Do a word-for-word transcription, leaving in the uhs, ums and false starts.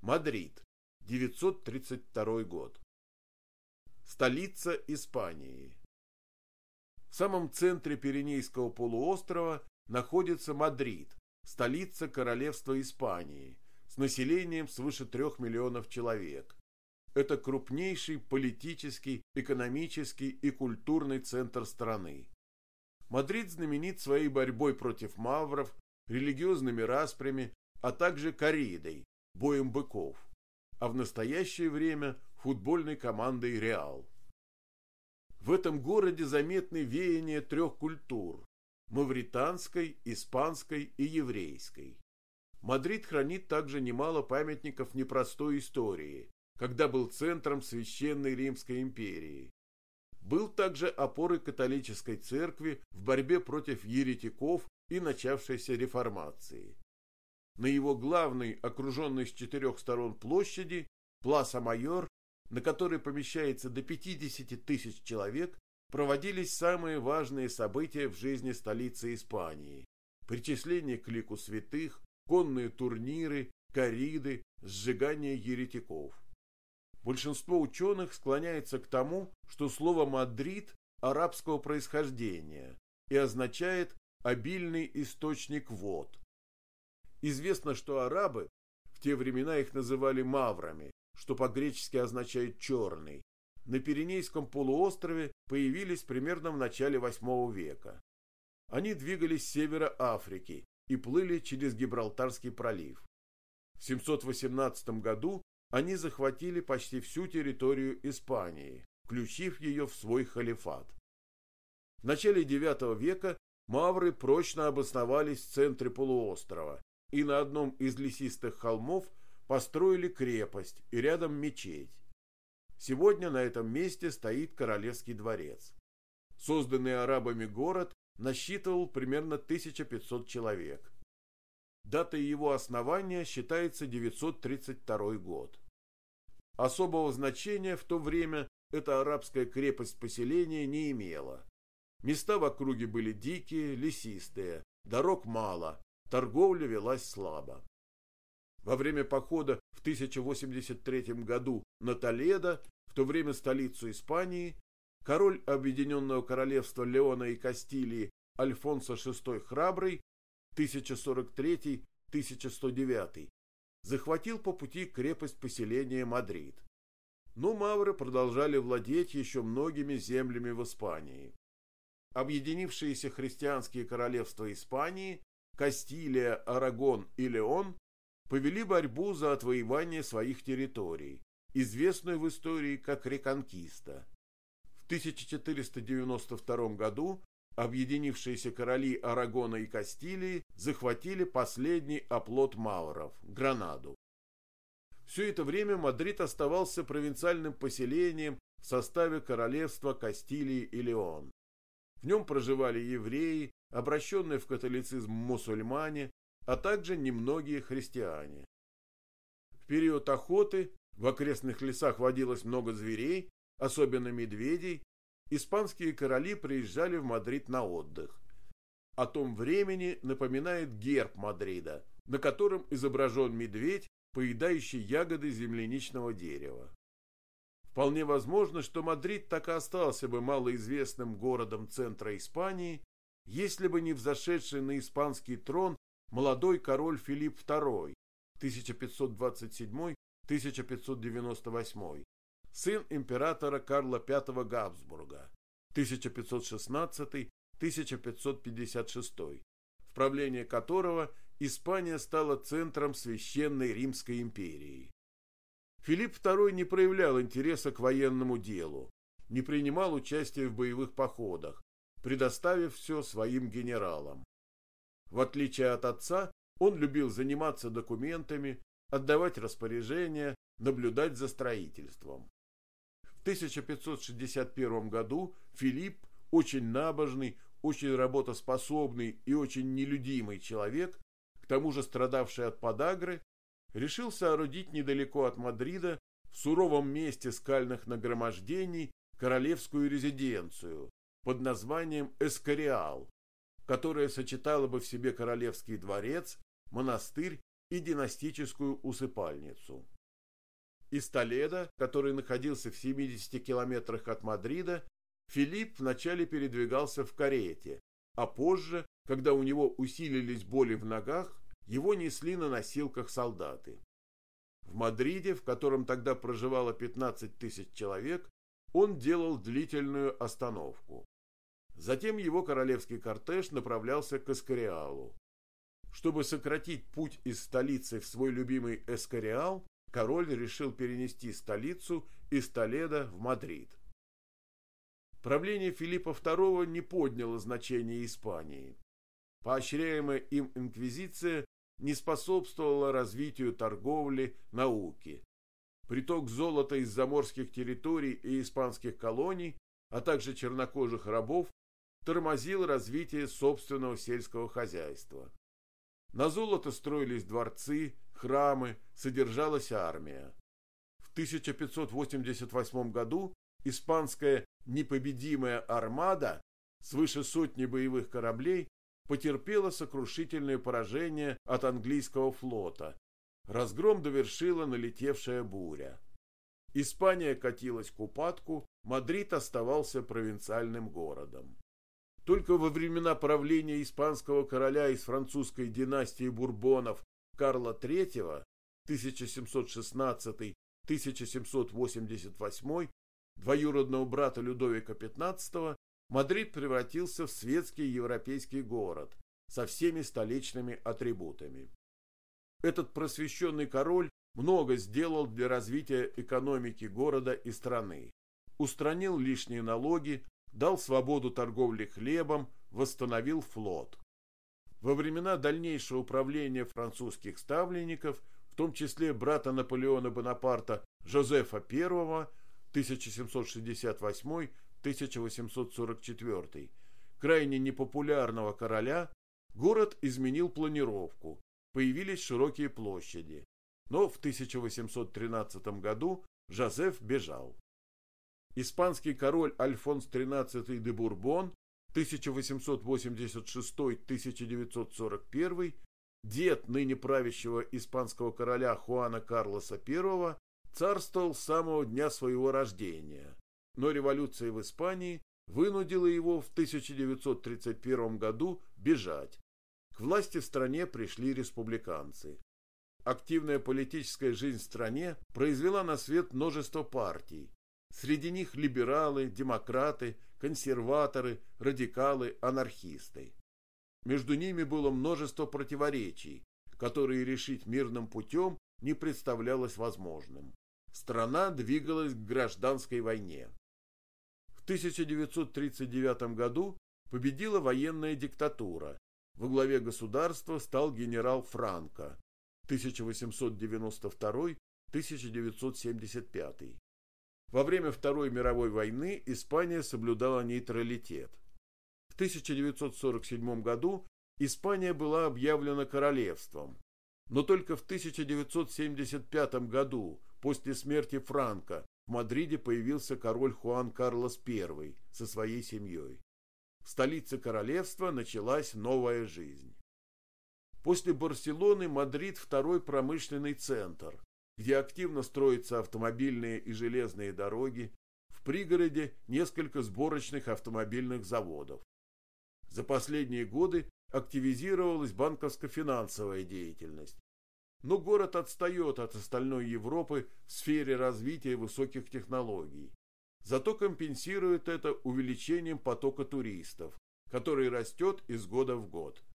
Мадрид, девятьсот тридцать второй год. Столица Испании. В самом центре Пиренейского полуострова находится Мадрид, столица Королевства Испании, с населением свыше трех миллионов человек. Это крупнейший политический, экономический и культурный центр страны. Мадрид знаменит своей борьбой против мавров, религиозными распрями, а также корридой, боем быков, а в настоящее время футбольной командой «Реал». В этом городе заметны веяния трех культур – мавританской, испанской и еврейской. Мадрид хранит также немало памятников непростой истории, когда был центром Священной Римской империи. Был также опорой католической церкви в борьбе против еретиков и начавшейся реформации. На его главной, окруженной с четырех сторон площади, Пласа-Майор, на которой помещается до пятидесяти тысяч человек, проводились самые важные события в жизни столицы Испании: причисление к лику святых, конные турниры, корриды, сжигание еретиков. Большинство ученых склоняется к тому, что слово «Мадрид» арабского происхождения и означает «обильный источник вод». Известно, что арабы, в те времена их называли маврами, что по-гречески означает «черный», на Пиренейском полуострове появились примерно в начале восьмого века. Они двигались с севера Африки и плыли через Гибралтарский пролив. В семьсот восемнадцатом году они захватили почти всю территорию Испании, включив ее в свой халифат. В начале девятого века мавры прочно обосновались в центре полуострова и на одном из лесистых холмов построили крепость и рядом мечеть. Сегодня на этом месте стоит Королевский дворец. Созданный арабами город насчитывал примерно тысячу пятьсот человек. Датой его основания считается девятьсот тридцать второй год. Особого значения в то время эта арабская крепость-поселение не имела. Места в округе были дикие, лесистые, дорог мало, торговля велась слабо. Во время похода в тысяча восемьдесят третьем году на Толедо, в то время столицу Испании, король Объединенного Королевства Леона и Кастилии Альфонсо шестой Храбрый тысяча сорок третий — тысяча сто девятый захватил по пути крепость-поселение Мадрид. Но мавры продолжали владеть еще многими землями в Испании. Объединившиеся христианские королевства Испании, Кастилия, Арагон и Леон, повели борьбу за отвоевание своих территорий, известную в истории как Реконкиста. В тысяча четыреста девяносто втором году объединившиеся короли Арагона и Кастилии захватили последний оплот мавров – Гранаду. Все это время Мадрид оставался провинциальным поселением в составе королевства Кастилии и Леон. В нем проживали евреи, обращенные в католицизм мусульмане, а также немногие христиане. В период охоты в окрестных лесах водилось много зверей, особенно медведей. Испанские короли приезжали в Мадрид на отдых. О том времени напоминает герб Мадрида, на котором изображен медведь, поедающий ягоды земляничного дерева. Вполне возможно, что Мадрид так и остался бы малоизвестным городом центра Испании, если бы не взошедший на испанский трон молодой король Филипп второй тысяча пятьсот двадцать седьмой — тысяча пятьсот девяносто восьмой, сын императора Карла пятого Габсбурга тысяча пятьсот шестнадцатый — тысяча пятьсот пятьдесят шестой, в правлении которого Испания стала центром Священной Римской империи. Филипп второй не проявлял интереса к военному делу, не принимал участия в боевых походах, предоставив все своим генералам. В отличие от отца, он любил заниматься документами, отдавать распоряжения, наблюдать за строительством. В тысяча пятьсот шестьдесят первом году Филипп, очень набожный, очень работоспособный и очень нелюдимый человек, к тому же страдавший от подагры, решил соорудить недалеко от Мадрида, в суровом месте скальных нагромождений, королевскую резиденцию под названием Эскориал, которая сочетала бы в себе королевский дворец, монастырь и династическую усыпальницу. Из Толедо, который находился в семидесяти километрах от Мадрида, Филипп вначале передвигался в карете, а позже, когда у него усилились боли в ногах, его несли на носилках солдаты. В Мадриде, в котором тогда проживало пятнадцать тысяч человек, он делал длительную остановку. Затем его королевский кортеж направлялся к Эскориалу. Чтобы сократить путь из столицы в свой любимый Эскориал, король решил перенести столицу из Толедо в Мадрид. Правление Филиппа второго не подняло значения Испании. Поощряемая им инквизиция не способствовала развитию торговли, науки. Приток золота из заморских территорий и испанских колоний, а также чернокожих рабов, тормозил развитие собственного сельского хозяйства. На золото строились дворцы, храмы, содержалась армия. В тысяча пятьсот восемьдесят восьмом году испанская непобедимая армада, свыше сотни боевых кораблей, потерпела сокрушительное поражение от английского флота. Разгром довершила налетевшая буря. Испания катилась к упадку, Мадрид оставался провинциальным городом. Только во времена правления испанского короля из французской династии Бурбонов Карла третьего тысяча семьсот шестнадцатый — тысяча семьсот восемьдесят восьмой, двоюродного брата Людовика пятнадцатого, Мадрид превратился в светский европейский город со всеми столичными атрибутами. Этот просвещенный король много сделал для развития экономики города и страны. Устранил лишние налоги, дал свободу торговле хлебом, восстановил флот. Во времена дальнейшего правления французских ставленников, в том числе брата Наполеона Бонапарта Жозефа первого тысяча семьсот шестьдесят восьмой — тысяча восемьсот сорок четвёртый, крайне непопулярного короля, город изменил планировку, появились широкие площади. Но в тысяча восемьсот тринадцатом году Жозеф бежал. Испанский король Альфонс тринадцатый де Бурбон тысяча восемьсот восемьдесят шестой — тысяча девятьсот сорок первый, дед ныне правящего испанского короля Хуана Карлоса первого, царствовал с самого дня своего рождения, но революция в Испании вынудила его в тысяча девятьсот тридцать первом году бежать. К власти в стране пришли республиканцы. Активная политическая жизнь в стране произвела на свет множество партий. Среди них либералы, демократы, консерваторы, радикалы, анархисты. Между ними было множество противоречий, которые решить мирным путем не представлялось возможным. Страна двигалась к гражданской войне. В тысяча девятьсот тридцать девятом году победила военная диктатура. Во главе государства стал генерал Франко тысяча восемьсот девяносто второй — тысяча девятьсот семьдесят пятый. Во время Второй мировой войны Испания соблюдала нейтралитет. В тысяча девятьсот сорок седьмом году Испания была объявлена королевством, но только в тысяча девятьсот семьдесят пятом году, после смерти Франко, в Мадриде появился король Хуан Карлос первый со своей семьей. В столице королевства началась новая жизнь. После Барселоны Мадрид – второй промышленный центр, где активно строятся автомобильные и железные дороги, в пригороде несколько сборочных автомобильных заводов. За последние годы активизировалась банковско-финансовая деятельность. Но город отстает от остальной Европы в сфере развития высоких технологий. Зато компенсирует это увеличением потока туристов, который растет из года в год.